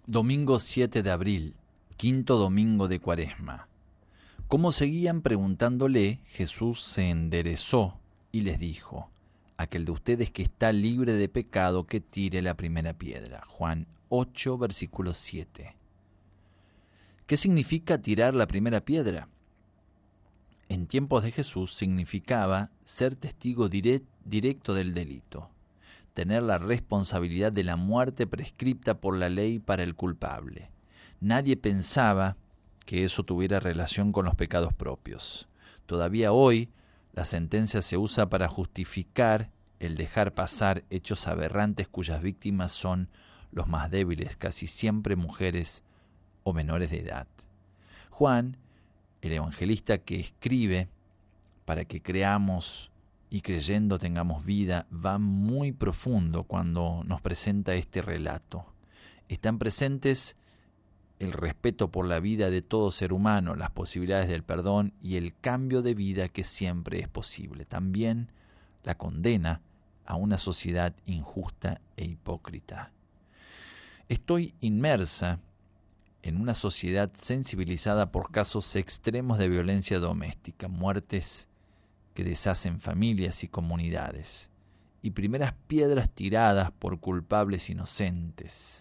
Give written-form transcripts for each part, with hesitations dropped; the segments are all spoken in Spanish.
Domingo 7 de abril, quinto domingo de Cuaresma. Como seguían preguntándole, Jesús se enderezó y les dijo: aquel de ustedes que está libre de pecado, que tire la primera piedra. Juan 8, versículo 7. ¿Qué significa tirar la primera piedra? En tiempos de Jesús significaba ser testigo directo del delito, tener la responsabilidad de la muerte prescripta por la ley para el culpable. Nadie pensaba que eso tuviera relación con los pecados propios. Todavía hoy, la sentencia se usa para justificar el dejar pasar hechos aberrantes cuyas víctimas son los más débiles, casi siempre mujeres o menores de edad. Juan, el evangelista que escribe para que creamos y creyendo tengamos vida, va muy profundo cuando nos presenta este relato. Están presentes el respeto por la vida de todo ser humano, las posibilidades del perdón y el cambio de vida que siempre es posible. También la condena a una sociedad injusta e hipócrita. Estoy inmersa en una sociedad sensibilizada por casos extremos de violencia doméstica, muertes que deshacen familias y comunidades, y primeras piedras tiradas por culpables inocentes,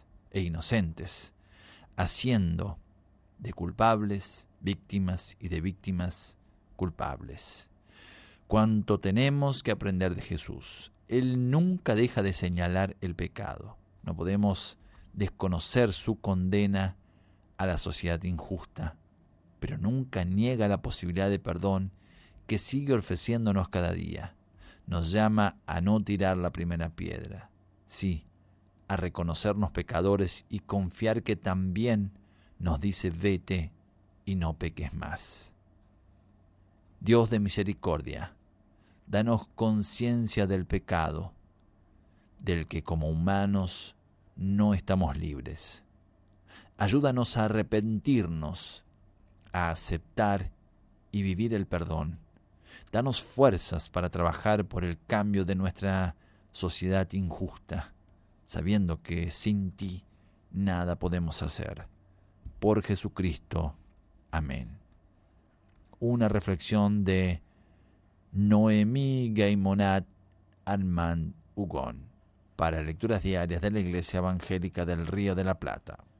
haciendo de culpables víctimas y de víctimas culpables. Cuánto tenemos que aprender de Jesús. Él nunca deja de señalar el pecado. No podemos desconocer su condena a la sociedad injusta, pero nunca niega la posibilidad de perdón que sigue ofreciéndonos cada día. Nos llama a no tirar la primera piedra, sí, a reconocernos pecadores y confiar que también nos dice: vete y no peques más. Dios de misericordia, danos conciencia del pecado, del que como humanos no estamos libres. Ayúdanos a arrepentirnos, a aceptar y vivir el perdón. Danos fuerzas para trabajar por el cambio de nuestra sociedad injusta, sabiendo que sin ti nada podemos hacer. Por Jesucristo. Amén. Una reflexión de Noemí Gaymonat Armand Hugon para Lecturas Diarias de la Iglesia Evangélica del Río de la Plata.